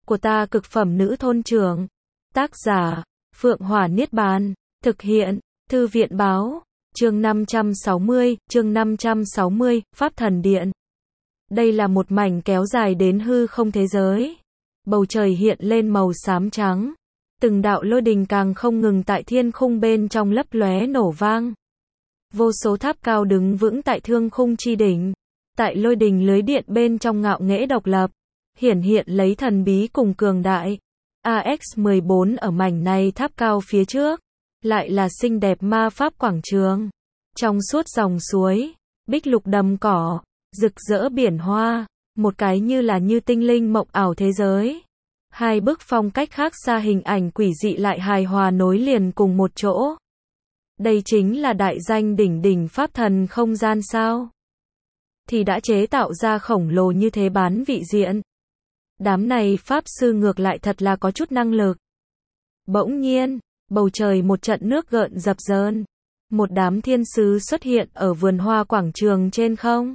của ta cực phẩm nữ thôn trưởng. Tác giả, Phượng Hỏa Niết Bàn. Thực hiện, Thư viện Báo. Chương 560, Pháp Thần Điện. Đây là một mảnh kéo dài đến hư không thế giới. Bầu trời hiện lên màu xám trắng. Từng đạo lôi đình càng không ngừng tại thiên khung bên trong lấp lóe nổ vang. Vô số tháp cao đứng vững tại thương khung chi đỉnh. Tại lôi đình lưới điện bên trong ngạo nghễ độc lập. Hiển hiện lấy thần bí cùng cường đại. AX-14 ở mảnh này tháp cao phía trước. Lại là xinh đẹp ma pháp quảng trường. Trong suốt dòng suối, bích lục đầm cỏ, rực rỡ biển hoa, một cái như tinh linh mộng ảo thế giới. Hai bức phong cách khác xa hình ảnh quỷ dị lại hài hòa nối liền cùng một chỗ. Đây chính là đại danh đỉnh đỉnh pháp thần không gian sao? Thì đã chế tạo ra khổng lồ như thế bán vị diện. Đám này pháp sư ngược lại thật là có chút năng lực. Bỗng nhiên, bầu trời một trận nước gợn dập dờn. Một đám thiên sứ xuất hiện ở vườn hoa quảng trường trên không.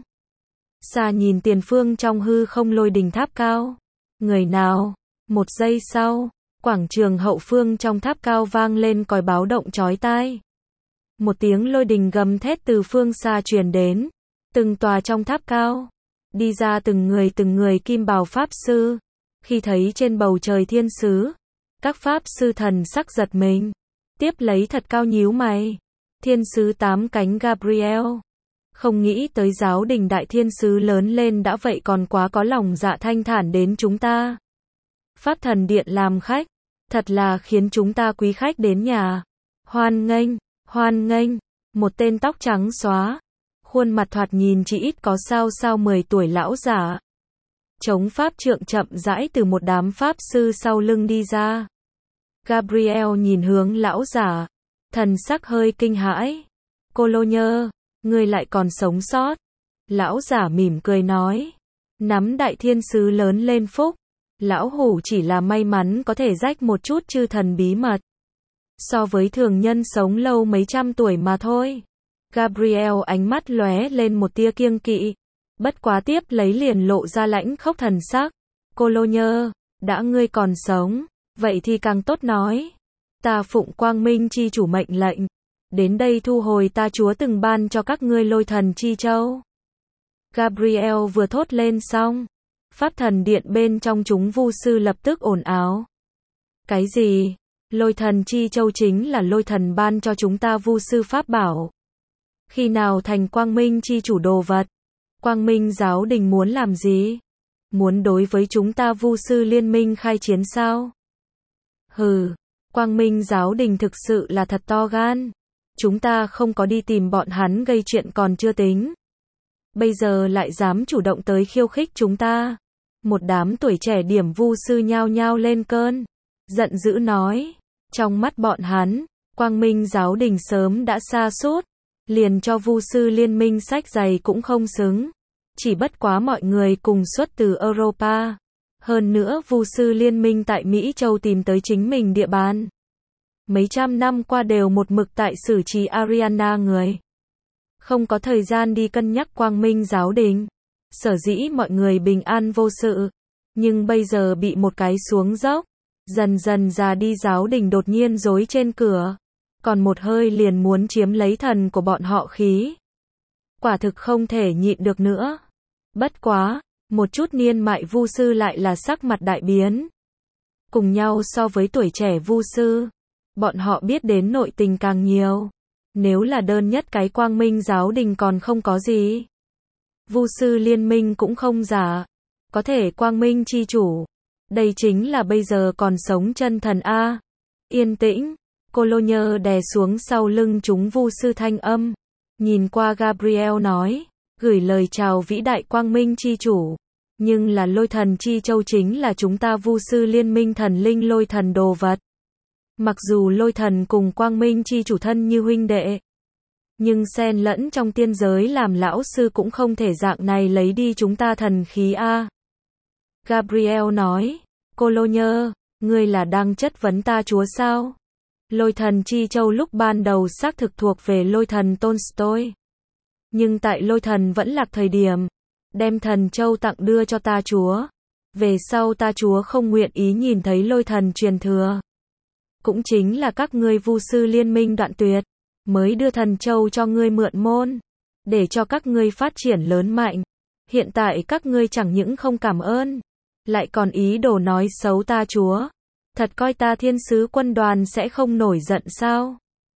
Xa nhìn tiền phương trong hư không lôi đình tháp cao. Người nào? Một giây sau, quảng trường hậu phương trong tháp cao vang lên còi báo động chói tai. Một tiếng lôi đình gầm thét từ phương xa truyền đến. Từng tòa trong tháp cao, đi ra từng người kim bào pháp sư. Khi thấy trên bầu trời thiên sứ, các pháp sư thần sắc giật mình. Tiếp lấy thật cao nhíu mày. Thiên sứ 8 cánh Gabriel. Không nghĩ tới giáo đình đại thiên sứ lớn lên đã vậy còn quá có lòng dạ thanh thản đến chúng ta. Pháp thần điện làm khách, thật là khiến chúng ta quý khách đến nhà. Hoan nghênh, một tên tóc trắng xóa, khuôn mặt thoạt nhìn chỉ ít có sao 10 tuổi lão giả. Chống pháp trượng chậm rãi từ một đám pháp sư sau lưng đi ra. Gabriel nhìn hướng lão giả, thần sắc hơi kinh hãi. Cologne, ngươi lại còn sống sót. Lão giả mỉm cười nói. Nắm đại thiên sứ lớn lên phúc. Lão hủ chỉ là may mắn có thể rách một chút chư thần bí mật. So với thường nhân sống lâu mấy trăm tuổi mà thôi. Gabriel ánh mắt lóe lên một tia kiêng kỵ. Bất quá tiếp lấy liền lộ ra lãnh khốc thần sắc. Cologne, đã ngươi còn sống, vậy thì càng tốt nói. Ta phụng quang minh chi chủ mệnh lệnh. Đến đây thu hồi ta chúa từng ban cho các ngươi lôi thần chi châu. Gabriel vừa thốt lên xong. Pháp thần điện bên trong chúng vu sư lập tức ồn ào. Cái gì? Lôi thần chi châu chính là lôi thần ban cho chúng ta vu sư pháp bảo. Khi nào thành quang minh chi chủ đồ vật? Quang minh giáo đình muốn làm gì? Muốn đối với chúng ta vu sư liên minh khai chiến sao? Hừ, quang minh giáo đình thực sự là thật to gan. Chúng ta không có đi tìm bọn hắn gây chuyện còn chưa tính. Bây giờ lại dám chủ động tới khiêu khích chúng ta. Một đám tuổi trẻ điểm vu sư nhao nhao lên cơn. Giận dữ nói. Trong mắt bọn hắn, quang minh giáo đình sớm đã sa sút. Liền cho vu sư liên minh sách giày cũng không xứng. Chỉ bất quá mọi người cùng xuất từ Europa. Hơn nữa vu sư liên minh tại Mỹ Châu tìm tới chính mình địa bàn. Mấy trăm năm qua đều một mực tại xử trì Ariana người. Không có thời gian đi cân nhắc quang minh giáo đình. Sở dĩ mọi người bình an vô sự. Nhưng bây giờ bị một cái xuống dốc. Dần dần già đi giáo đình đột nhiên rối trên cửa. Còn một hơi liền muốn chiếm lấy thần của bọn họ khí. Quả thực không thể nhịn được nữa. Bất quá, một chút niên mại vu sư lại là sắc mặt đại biến. Cùng nhau so với tuổi trẻ vu sư. Bọn họ biết đến nội tình càng nhiều. Nếu là đơn nhất cái quang minh giáo đình còn không có gì. Vu sư liên minh cũng không giả. Có thể quang minh chi chủ. Đây chính là bây giờ còn sống chân thần A. Yên tĩnh. Cologne đè xuống sau lưng chúng vu sư thanh âm. Nhìn qua Gabriel nói. Gửi lời chào vĩ đại quang minh chi chủ. Nhưng là lôi thần chi châu chính là chúng ta vu sư liên minh thần linh lôi thần đồ vật. Mặc dù lôi thần cùng quang minh chi chủ thân như huynh đệ. Nhưng xen lẫn trong tiên giới làm lão sư cũng không thể dạng này lấy đi chúng ta thần khí A. Gabriel nói. Cologne, ngươi là đang chất vấn ta chúa sao? Lôi thần chi châu lúc ban đầu xác thực thuộc về lôi thần Tolstoy. Nhưng tại lôi thần vẫn lạc thời điểm, đem thần châu tặng đưa cho ta chúa. Về sau ta Chúa không nguyện ý nhìn thấy lôi thần truyền thừa. Cũng chính là các ngươi vu sư liên minh đoạn tuyệt, mới đưa thần châu cho ngươi mượn môn, để cho các ngươi phát triển lớn mạnh. Hiện tại các ngươi chẳng những không cảm ơn, lại còn ý đồ nói xấu ta Chúa. Thật coi ta thiên sứ quân đoàn sẽ không nổi giận sao?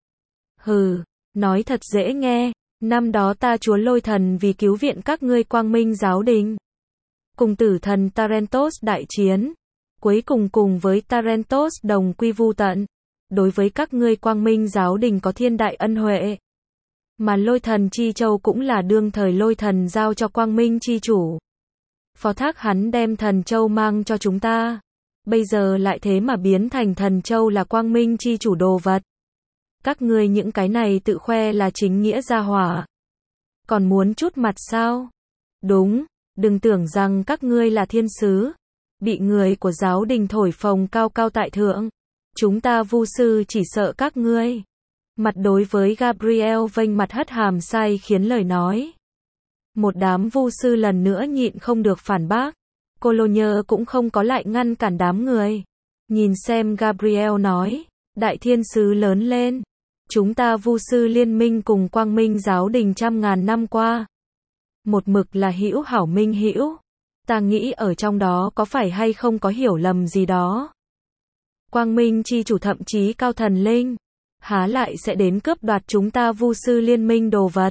Hừ, nói thật dễ nghe, năm đó ta Chúa lôi thần vì cứu viện các ngươi quang minh giáo đình, cùng tử thần Tarentos đại chiến, cuối cùng cùng với Tarentos đồng quy vu tận. Đối với các ngươi quang minh giáo đình có thiên đại ân huệ. Mà lôi thần chi châu cũng là đương thời lôi thần giao cho quang minh chi chủ. Phó thác hắn đem thần châu mang cho chúng ta. Bây giờ lại thế mà biến thành thần châu là quang minh chi chủ đồ vật. Các ngươi những cái này tự khoe là chính nghĩa gia hỏa. Còn muốn chút mặt sao? Đúng, đừng tưởng rằng các ngươi là thiên sứ, bị người của giáo đình thổi phồng cao cao tại thượng. Chúng ta vu sư chỉ sợ các ngươi. Mặt đối với Gabriel vênh mặt hất hàm sai khiến lời nói. Một đám vu sư lần nữa nhịn không được phản bác. Cologne cũng không có lại ngăn cản đám người. Nhìn xem Gabriel nói, đại thiên sứ lớn lên. Chúng ta vu sư liên minh cùng quang minh giáo đình trăm ngàn năm qua. Một mực là hữu hảo minh hữu. Ta nghĩ ở trong đó có phải hay không có hiểu lầm gì đó. Quang minh chi chủ thậm chí cao thần linh, há lại sẽ đến cướp đoạt chúng ta vu sư liên minh đồ vật.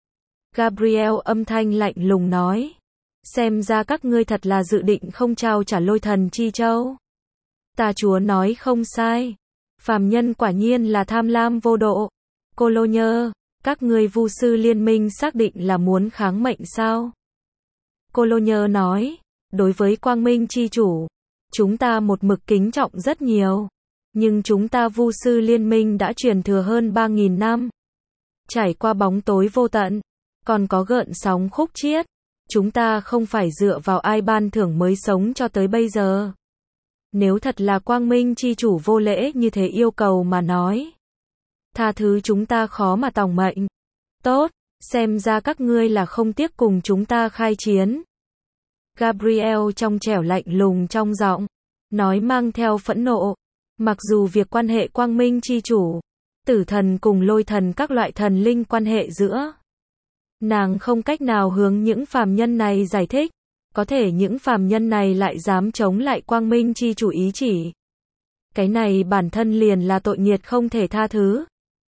Gabriel âm thanh lạnh lùng nói. Xem ra các ngươi thật là dự định không trao trả lôi thần chi châu. Ta Chúa nói không sai. Phàm nhân quả nhiên là tham lam vô độ. Cologne, các ngươi vu sư liên minh xác định là muốn kháng mệnh sao? Cologne nói, đối với quang minh chi chủ, chúng ta một mực kính trọng rất nhiều. Nhưng chúng ta vu sư liên minh đã truyền thừa hơn 3.000 năm. Trải qua bóng tối vô tận, còn có gợn sóng khúc chiết. Chúng ta không phải dựa vào ai ban thưởng mới sống cho tới bây giờ. Nếu thật là quang minh chi chủ vô lễ như thế yêu cầu mà nói, tha thứ chúng ta khó mà tòng mệnh. Tốt, xem ra các ngươi là không tiếc cùng chúng ta khai chiến. Gabriel trong trẻo lạnh lùng trong giọng, nói mang theo phẫn nộ. Mặc dù việc quan hệ quang minh chi chủ, tử thần cùng lôi thần các loại thần linh quan hệ giữa, nàng không cách nào hướng những phàm nhân này giải thích. Có thể những phàm nhân này lại dám chống lại quang minh chi chủ ý chỉ. Cái này bản thân liền là tội nghiệt không thể tha thứ.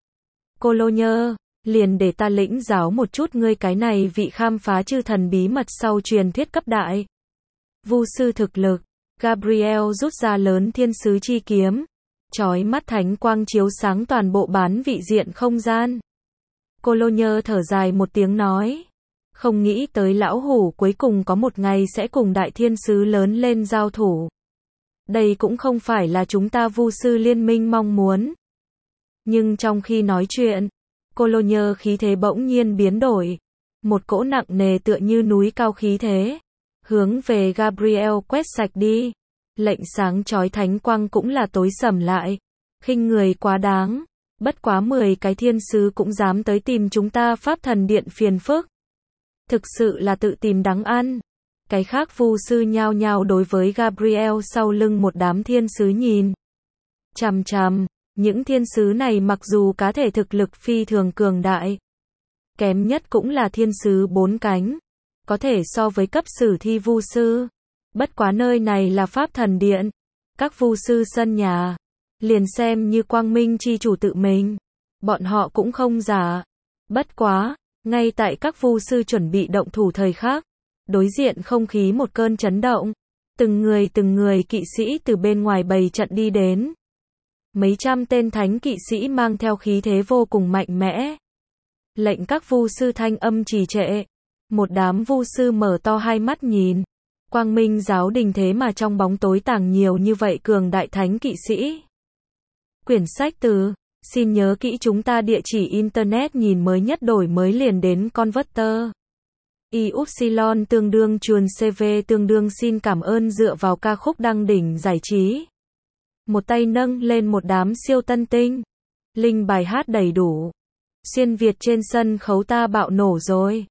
Cologne, liền để ta lĩnh giáo một chút ngươi cái này vị khám phá chư thần bí mật sau truyền thuyết cấp đại. Vu sư thực lực, Gabriel rút ra lớn thiên sứ chi kiếm, chói mắt thánh quang chiếu sáng toàn bộ bán vị diện không gian. Cologne thở dài một tiếng nói. Không nghĩ tới lão hủ cuối cùng có một ngày sẽ cùng đại thiên sứ lớn lên giao thủ. Đây cũng không phải là chúng ta vu sư liên minh mong muốn. Nhưng trong khi nói chuyện, Cologne khí thế bỗng nhiên biến đổi. Một cỗ nặng nề tựa như núi cao khí thế. Hướng về Gabriel quét sạch đi. Lệnh sáng chói thánh quang cũng là tối sầm lại. Khinh người quá đáng. Bất quá 10 cái thiên sứ cũng dám tới tìm chúng ta pháp thần điện phiền phức. Thực sự là tự tìm đắng ăn. Cái khác vu sư nhao nhao đối với Gabriel sau lưng một đám thiên sứ nhìn chằm chằm. Những thiên sứ này mặc dù cá thể thực lực phi thường cường đại, kém nhất cũng là thiên sứ 4 cánh, có thể so với cấp sử thi vu sư. Bất quá nơi này là pháp thần điện, các vu sư sân nhà, liền xem như quang minh chi chủ tự mình, bọn họ cũng không giả. Bất quá, ngay tại các vu sư chuẩn bị động thủ thời khắc, đối diện không khí một cơn chấn động, từng người kỵ sĩ từ bên ngoài bày trận đi đến. Mấy trăm tên thánh kỵ sĩ mang theo khí thế vô cùng mạnh mẽ. Lệnh các vu sư thanh âm trì trệ. Một đám vu sư mở to hai mắt nhìn. Quang minh giáo đình thế mà trong bóng tối tàng nhiều như vậy cường đại thánh kỵ sĩ. Quyển sách từ, xin nhớ kỹ chúng ta địa chỉ internet nhìn mới nhất đổi mới liền đến Converter. Y-upsilon tương đương chuồn CV tương đương xin cảm ơn dựa vào ca khúc đăng đỉnh giải trí. Một tay nâng lên một đám siêu tân tinh. Linh bài hát đầy đủ. Xuyên Việt trên sân khấu ta bạo nổ rồi.